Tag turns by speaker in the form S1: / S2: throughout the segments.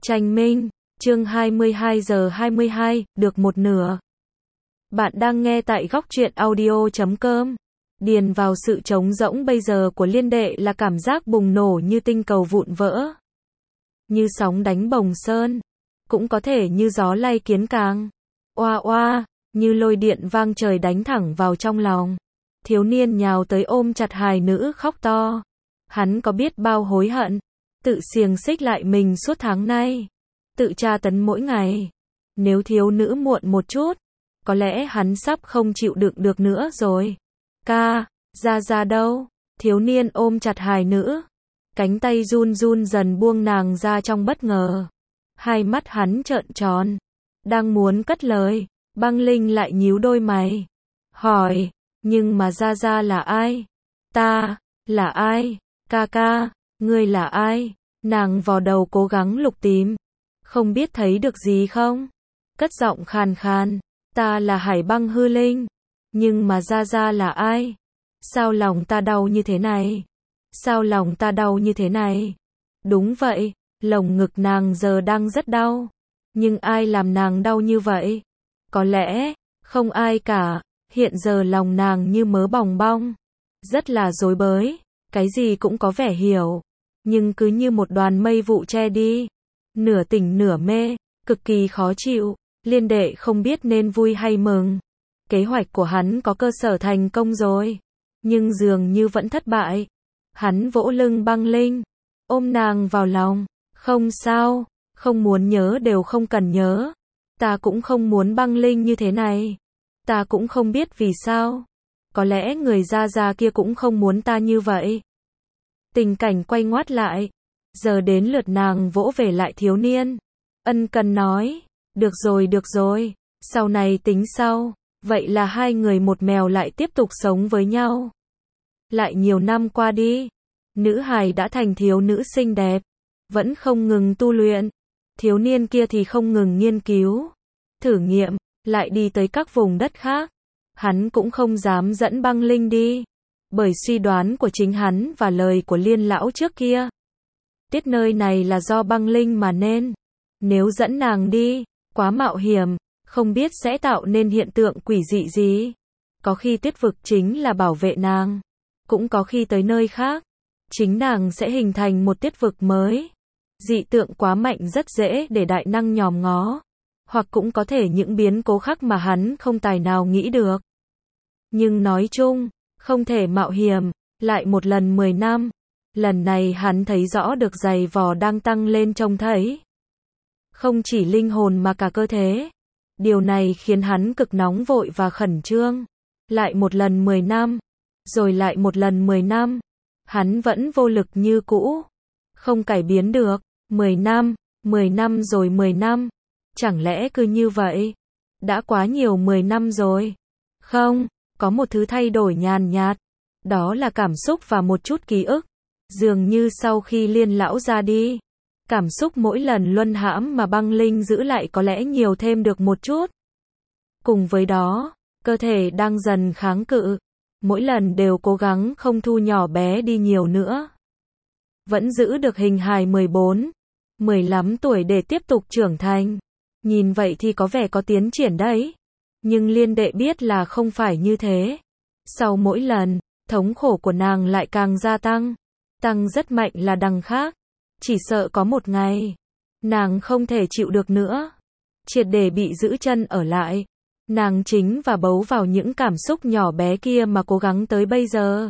S1: Tranh Minh, chương 22 giờ 22, được một nửa. Bạn đang nghe tại góc truyện audio.com. Điền vào sự trống rỗng bây giờ của Liên Đệ là cảm giác bùng nổ như tinh cầu vụn vỡ. Như sóng đánh bồng sơn. Cũng có thể như gió lay kiến càng. Oa oa, như lôi điện vang trời đánh thẳng vào trong lòng. Thiếu niên nhào tới ôm chặt hài nữ khóc to. Hắn có biết bao hối hận. Tự xiềng xích lại mình suốt tháng nay. Tự tra tấn mỗi ngày. Nếu thiếu nữ muộn một chút, có lẽ hắn sắp không chịu đựng được nữa rồi. Ca, ra đâu? Thiếu niên ôm chặt hài nữ. Cánh tay run run dần buông nàng ra trong bất ngờ. Hai mắt hắn trợn tròn. Đang muốn cất lời, Băng Linh lại nhíu đôi mày. Hỏi, nhưng mà ra là ai? Ta, là ai? Ca, ngươi là ai? Nàng vò đầu cố gắng lục tìm. Không biết thấy được gì không? Cất giọng khàn khàn. Ta là Hải Băng Hư Linh. Nhưng mà ra là ai? Sao lòng ta đau như thế này? Sao lòng ta đau như thế này? Đúng vậy, lồng ngực nàng giờ đang rất đau. Nhưng ai làm nàng đau như vậy? Có lẽ, không ai cả. Hiện giờ lòng nàng như mớ bòng bong. Rất là rối bời. Cái gì cũng có vẻ hiểu. Nhưng cứ như một đoàn mây vụ che đi. Nửa tỉnh nửa mê, cực kỳ khó chịu. Liên Đệ không biết nên vui hay mừng. Kế hoạch của hắn có cơ sở thành công rồi. Nhưng dường như vẫn thất bại. Hắn vỗ lưng Băng Linh. Ôm nàng vào lòng. Không sao, không muốn nhớ đều không cần nhớ. Ta cũng không muốn Băng Linh như thế này. Ta cũng không biết vì sao. Có lẽ người ra kia cũng không muốn ta như vậy. Tình cảnh quay ngoắt lại. Giờ đến lượt nàng vỗ về lại thiếu niên. Ân cần nói. Được rồi. Sau này tính sau. Vậy là hai người một mèo lại tiếp tục sống với nhau. Lại nhiều năm qua đi. Nữ hài đã thành thiếu nữ xinh đẹp. Vẫn không ngừng tu luyện. Thiếu niên kia thì không ngừng nghiên cứu. Thử nghiệm. Lại đi tới các vùng đất khác. Hắn cũng không dám dẫn Băng Linh đi. Bởi suy đoán của chính hắn và lời của Liên lão trước kia. Tiết nơi này là do Băng Linh mà nên. Nếu dẫn nàng đi, quá mạo hiểm, không biết sẽ tạo nên hiện tượng quỷ dị gì. Có khi Tiết vực chính là bảo vệ nàng. Cũng có khi tới nơi khác, chính nàng sẽ hình thành một tiết vực mới. Dị tượng quá mạnh rất dễ để đại năng nhòm ngó. Hoặc cũng có thể những biến cố khác mà hắn không tài nào nghĩ được. Nhưng nói chung, không thể mạo hiểm, lại một lần 10 năm. Lần này hắn thấy rõ được giày vò đang tăng lên trông thấy. Không chỉ linh hồn mà cả cơ thể. Điều này khiến hắn cực nóng vội và khẩn trương. Lại một lần 10 năm. Rồi lại một lần 10 năm. Hắn vẫn vô lực như cũ. Không cải biến được. 10 năm rồi 10 năm. Chẳng lẽ cứ như vậy? Đã quá nhiều 10 năm rồi. Không, có một thứ thay đổi nhàn nhạt. Đó là cảm xúc và một chút ký ức. Dường như sau khi Liên lão ra đi, cảm xúc mỗi lần luân hãm mà Băng Linh giữ lại có lẽ nhiều thêm được một chút. Cùng với đó, cơ thể đang dần kháng cự. Mỗi lần đều cố gắng không thu nhỏ bé đi nhiều nữa. Vẫn giữ được hình hài 14, 15 tuổi để tiếp tục trưởng thành. Nhìn vậy thì có vẻ có tiến triển đấy. Nhưng Liên Đệ biết là không phải như thế. Sau mỗi lần, thống khổ của nàng lại càng gia tăng. Tăng rất mạnh là đằng khác. Chỉ sợ có một ngày, nàng không thể chịu được nữa. Triệt để bị giữ chân ở lại. Nàng chính và bấu vào những cảm xúc nhỏ bé kia mà cố gắng tới bây giờ.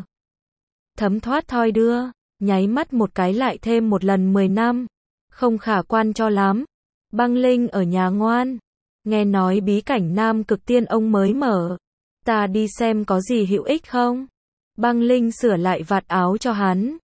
S1: Thấm thoát thoi đưa, nháy mắt một cái lại thêm một lần 10 năm. Không khả quan cho lắm. Băng Linh ở nhà ngoan. Nghe nói bí cảnh Nam Cực Tiên ông mới mở. Ta đi xem có gì hữu ích không? Băng Linh sửa lại vạt áo cho hắn.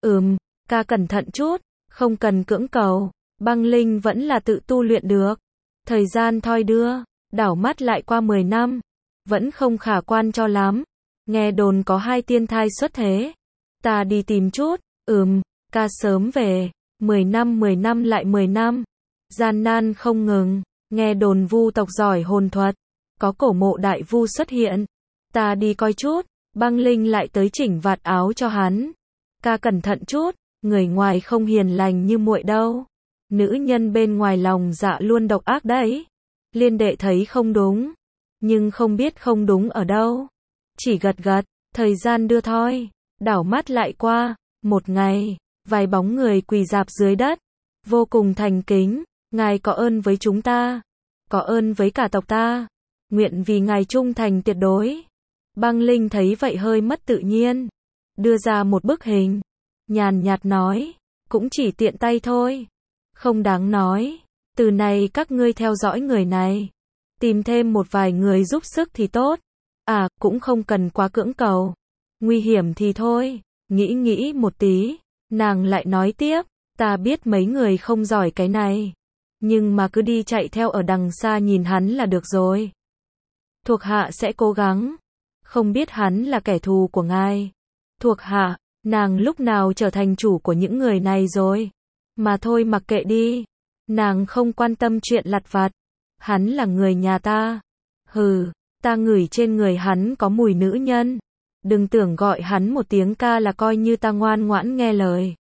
S1: Ca cẩn thận chút. Không cần cưỡng cầu. Băng Linh vẫn là tự tu luyện được. Thời gian thoi đưa. Đảo mắt lại qua 10 năm. Vẫn không khả quan cho lắm. Nghe đồn có 2 tiên thai xuất thế. Ta đi tìm chút. Ca sớm về. 10 năm lại 10 năm. Gian nan không ngừng. Nghe đồn vu tộc giỏi hồn thuật. Có cổ mộ đại vu xuất hiện. Ta đi coi chút. Băng Linh lại tới chỉnh vạt áo cho hắn. Ca cẩn thận chút. Người ngoài không hiền lành như muội đâu. Nữ nhân bên ngoài lòng dạ luôn độc ác đấy. Liên đệ thấy không đúng, nhưng không biết không đúng ở đâu. Chỉ gật gật, thời gian đưa thoi, đảo mắt lại qua, một ngày, vài bóng người quỳ rạp dưới đất, vô cùng thành kính, ngài có ơn với chúng ta, có ơn với cả tộc ta, nguyện vì ngài trung thành tuyệt đối. Băng Linh thấy vậy hơi mất tự nhiên, đưa ra một bức hình, nhàn nhạt nói, cũng chỉ tiện tay thôi, không đáng nói, từ này các ngươi theo dõi người này, tìm thêm một vài người giúp sức thì tốt, cũng không cần quá cưỡng cầu, nguy hiểm thì thôi. Nghĩ một tí, nàng lại nói tiếp, ta biết mấy người không giỏi cái này, nhưng mà cứ đi chạy theo ở đằng xa nhìn hắn là được rồi. Thuộc hạ sẽ cố gắng, không biết hắn là kẻ thù của ngài. Thuộc hạ, nàng lúc nào trở thành chủ của những người này rồi, mà thôi mặc kệ đi, nàng không quan tâm chuyện lặt vặt, hắn là người nhà ta. Hừ, ta ngửi trên người hắn có mùi nữ nhân. Đừng tưởng gọi hắn một tiếng ca là coi như ta ngoan ngoãn nghe lời.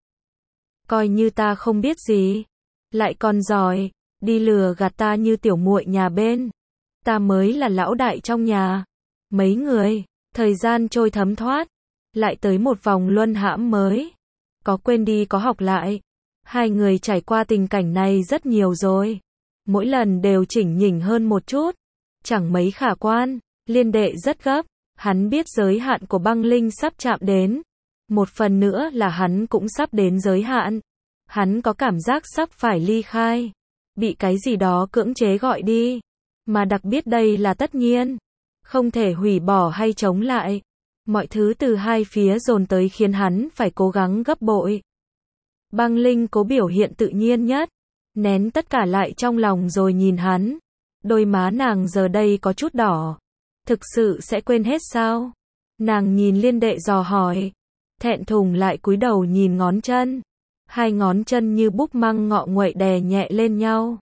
S1: Coi như ta không biết gì. Lại còn giỏi, đi lừa gạt ta như tiểu muội nhà bên. Ta mới là lão đại trong nhà. Mấy người, thời gian trôi thấm thoát. Lại tới một vòng luân hãm mới. Có quên đi có học lại. Hai người trải qua tình cảnh này rất nhiều rồi. Mỗi lần đều chỉnh nhỉnh hơn một chút. Chẳng mấy khả quan. Liên đệ rất gấp. Hắn biết giới hạn của Băng Linh sắp chạm đến. Một phần nữa là hắn cũng sắp đến giới hạn. Hắn có cảm giác sắp phải ly khai. Bị cái gì đó cưỡng chế gọi đi. Mà đặc biệt đây là tất nhiên. Không thể hủy bỏ hay chống lại. Mọi thứ từ hai phía dồn tới khiến hắn phải cố gắng gấp bội. Băng Linh cố biểu hiện tự nhiên nhất. Nén tất cả lại trong lòng rồi nhìn hắn. Đôi má nàng giờ đây có chút đỏ. Thực sự sẽ quên hết sao? Nàng nhìn Liên đệ dò hỏi. Thẹn thùng lại cúi đầu nhìn ngón chân. Hai ngón chân như búp măng ngọ nguậy đè nhẹ lên nhau.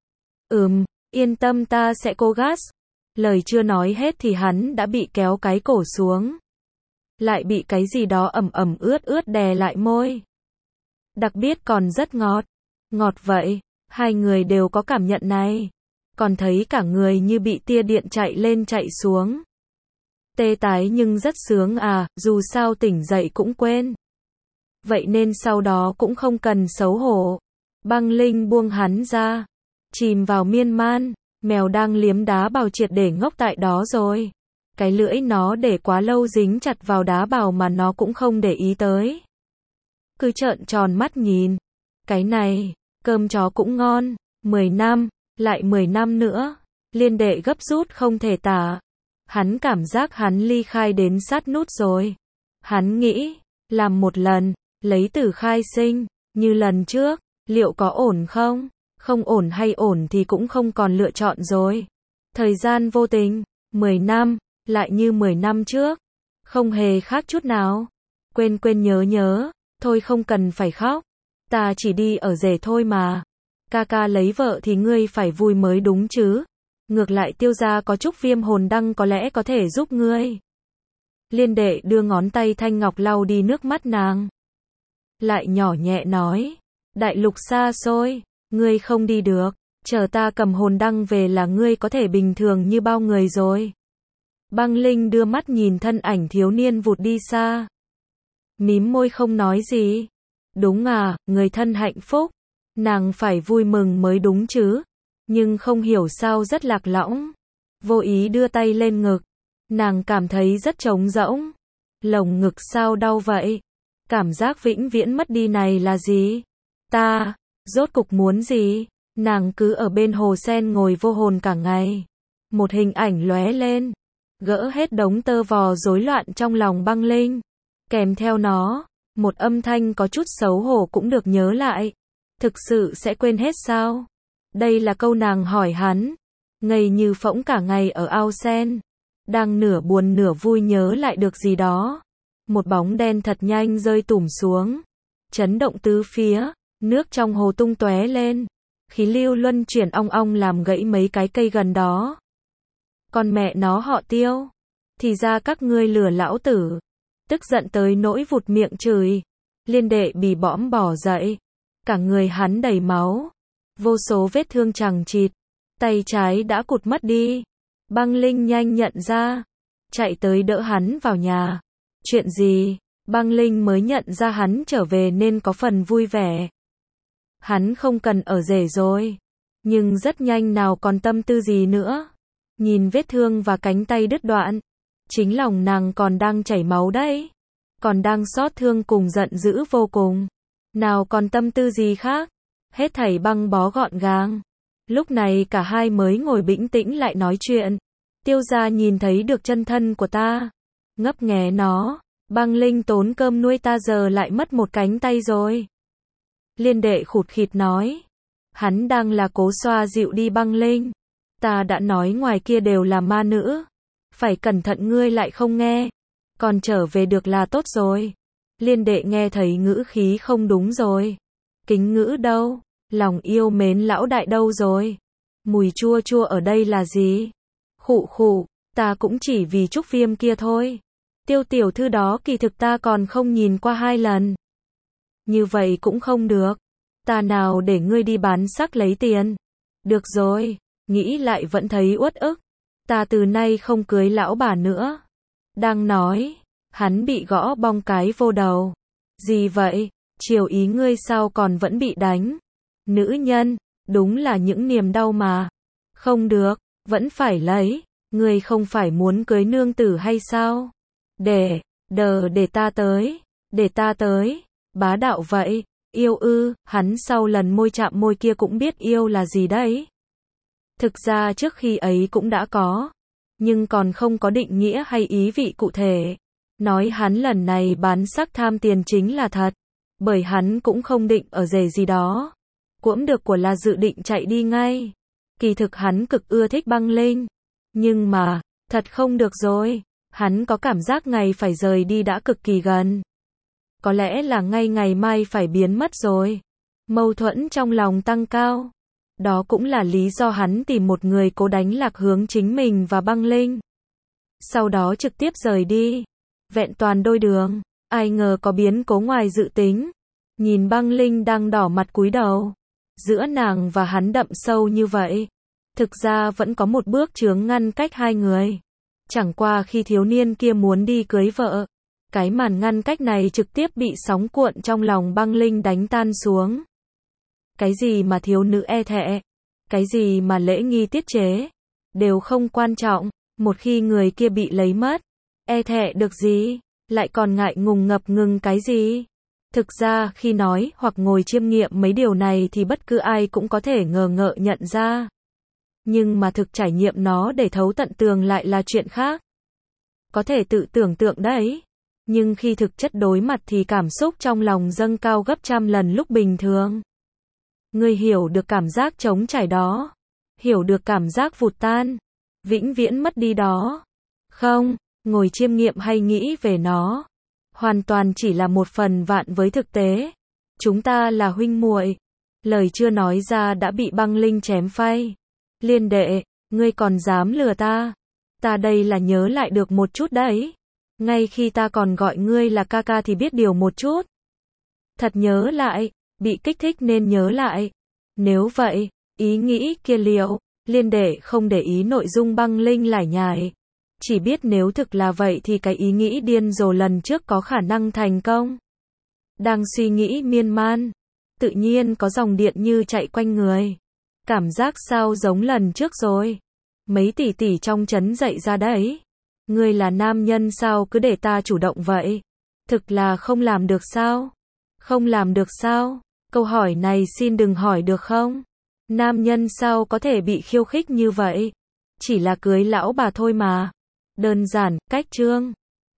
S1: Yên tâm ta sẽ cố gắng. Lời chưa nói hết thì hắn đã bị kéo cái cổ xuống. Lại bị cái gì đó ẩm ướt đè lại môi. Đặc biệt còn rất ngọt. Ngọt vậy, hai người đều có cảm nhận này. Còn thấy cả người như bị tia điện chạy lên chạy xuống. Tê tái nhưng rất sướng dù sao tỉnh dậy cũng quên. Vậy nên sau đó cũng không cần xấu hổ. Băng Linh buông hắn ra. Chìm vào miên man. Mèo đang liếm đá bào triệt để ngốc tại đó rồi. Cái lưỡi nó để quá lâu dính chặt vào đá bào mà nó cũng không để ý tới. Cứ trợn tròn mắt nhìn. Cái này, cơm chó cũng ngon. 10 năm. Lại 10 năm nữa, Liên đệ gấp rút không thể tả. Hắn cảm giác hắn ly khai đến sát nút rồi. Hắn nghĩ, làm một lần, lấy tử khai sinh, như lần trước, liệu có ổn không? Không ổn hay ổn thì cũng không còn lựa chọn rồi. Thời gian vô tình, 10 năm, lại như 10 năm trước. Không hề khác chút nào. Quên nhớ, thôi không cần phải khóc. Ta chỉ đi ở rể thôi mà. Ca lấy vợ thì ngươi phải vui mới đúng chứ. Ngược lại Tiêu gia có chút viêm hồn đăng có lẽ có thể giúp ngươi. Liên đệ đưa ngón tay thanh ngọc lau đi nước mắt nàng. Lại nhỏ nhẹ nói. Đại lục xa xôi, ngươi không đi được. Chờ ta cầm hồn đăng về là ngươi có thể bình thường như bao người rồi. Băng Linh đưa mắt nhìn thân ảnh thiếu niên vụt đi xa. Mím môi không nói gì. Đúng người thân hạnh phúc. Nàng phải vui mừng mới đúng chứ. Nhưng không hiểu sao rất lạc lõng. Vô ý đưa tay lên ngực. Nàng cảm thấy rất trống rỗng. Lồng ngực sao đau vậy? Cảm giác vĩnh viễn mất đi này là gì? Ta, rốt cục muốn gì? Nàng cứ ở bên hồ sen ngồi vô hồn cả ngày. Một hình ảnh lóe lên. Gỡ hết đống tơ vò rối loạn trong lòng Băng Linh. Kèm theo nó, một âm thanh có chút xấu hổ cũng được nhớ lại. Thực sự sẽ quên hết sao? Đây là câu nàng hỏi hắn. Ngây như phỗng cả ngày ở ao sen. Đang nửa buồn nửa vui nhớ lại được gì đó. Một bóng đen thật nhanh rơi tủm xuống. Chấn động tứ phía. Nước trong hồ tung tóe lên. Khí lưu luân chuyển ong ong làm gãy mấy cái cây gần đó. Còn mẹ nó họ Tiêu. Thì ra các ngươi lừa lão tử. Tức giận tới nỗi vụt miệng chửi. Liên đệ bì bõm bỏ dậy. Cả người hắn đầy máu. vô số vết thương chằng chịt, tay trái đã cụt mất đi. Băng Linh nhanh nhận ra, chạy tới đỡ hắn vào nhà. Chuyện gì? Băng Linh mới nhận ra hắn trở về nên có phần vui vẻ. Hắn không cần ở rể rồi, nhưng rất nhanh nào còn tâm tư gì nữa. Nhìn vết thương và cánh tay đứt đoạn, chính lòng nàng còn đang chảy máu đấy, còn đang xót thương cùng giận dữ vô cùng. Nào còn tâm tư gì khác, hết thảy băng bó gọn gàng. Lúc này cả hai mới ngồi bình tĩnh lại nói chuyện. Tiêu gia nhìn thấy được chân thân của ta, ngấp nghé nó. Băng Linh tốn cơm nuôi ta giờ lại mất một cánh tay rồi. Liên Đệ khụt khịt nói. Hắn đang là cố xoa dịu đi Băng Linh. Ta đã nói ngoài kia đều là ma nữ. Phải cẩn thận, ngươi lại không nghe. Còn trở về được là tốt rồi. Liên Đệ nghe thấy ngữ khí không đúng rồi. Kính ngữ đâu? Lòng yêu mến lão đại đâu rồi? Mùi chua chua ở đây là gì? Khụ khụ, ta cũng chỉ vì Trúc Viêm kia thôi. Tiêu tiểu thư đó kỳ thực ta còn không nhìn qua 2 lần. Như vậy cũng không được. Ta nào để ngươi đi bán sắc lấy tiền. Được rồi, nghĩ lại vẫn thấy uất ức. Ta từ nay không cưới lão bà nữa. Đang nói, hắn bị gõ bong cái vô đầu. Gì vậy? Chiều ý ngươi sao còn vẫn bị đánh? Nữ nhân, đúng là những niềm đau mà. Không được, vẫn phải lấy. Ngươi không phải muốn cưới nương tử hay sao? Để ta tới. Bá đạo vậy. Yêu ư? Hắn sau lần môi chạm môi kia cũng biết yêu là gì đấy. Thực ra trước khi ấy cũng đã có, nhưng còn không có định nghĩa hay ý vị cụ thể. Nói hắn lần này bán sắc tham tiền chính là thật, bởi hắn cũng không định ở rể gì đó. Cũng được của là dự định chạy đi ngay. Kỳ thực hắn cực ưa thích Băng Linh, nhưng mà, thật không được rồi. Hắn có cảm giác ngày phải rời đi đã cực kỳ gần. Có lẽ là ngay ngày mai phải biến mất rồi. Mâu thuẫn trong lòng tăng cao. Đó cũng là lý do hắn tìm một người cố đánh lạc hướng chính mình và Băng Linh. Sau đó trực tiếp rời đi. Vẹn toàn đôi đường. Ai ngờ có biến cố ngoài dự tính. Nhìn Băng Linh đang đỏ mặt cúi đầu. Giữa nàng và hắn đậm sâu như vậy. Thực ra vẫn có một bước chướng ngăn cách hai người. Chẳng qua khi thiếu niên kia muốn đi cưới vợ, cái màn ngăn cách này trực tiếp bị sóng cuộn trong lòng Băng Linh đánh tan xuống. Cái gì mà thiếu nữ e thẹn, cái gì mà lễ nghi tiết chế, đều không quan trọng. Một khi người kia bị lấy mất, e thẹn được gì, lại còn ngại ngùng ngập ngừng cái gì. Thực ra khi nói hoặc ngồi chiêm nghiệm mấy điều này thì bất cứ ai cũng có thể ngờ ngợ nhận ra. Nhưng mà thực trải nghiệm nó để thấu tận tường lại là chuyện khác. Có thể tự tưởng tượng đấy. Nhưng khi thực chất đối mặt thì cảm xúc trong lòng dâng cao gấp trăm lần lúc bình thường. Ngươi hiểu được cảm giác trống trải đó. Hiểu được cảm giác vụt tan, vĩnh viễn mất đi đó. Không, ngồi chiêm nghiệm hay nghĩ về nó. Hoàn toàn chỉ là một phần vạn với thực tế. Chúng ta là huynh muội. Lời chưa nói ra đã bị Băng Linh chém phay. Liên Đệ, ngươi còn dám lừa ta? Ta đây là nhớ lại được một chút đấy. Ngay khi ta còn gọi ngươi là ca ca thì biết điều một chút. Thật nhớ lại, bị kích thích nên nhớ lại. Nếu vậy, ý nghĩ kia liệu? Liên Đệ không để ý nội dung Băng Linh lải nhải. Chỉ biết nếu thực là vậy thì cái ý nghĩ điên rồ lần trước có khả năng thành công. Đang suy nghĩ miên man, tự nhiên có dòng điện như chạy quanh người. Cảm giác sao giống lần trước rồi. Mấy tỷ tỷ trong trấn dậy ra đấy. Ngươi là nam nhân sao cứ để ta chủ động vậy? Thực là không làm được sao? Không làm được sao? Câu hỏi này xin đừng hỏi được không? Nam nhân sao có thể bị khiêu khích như vậy? Chỉ là cưới lão bà thôi mà. Đơn giản, cách chương.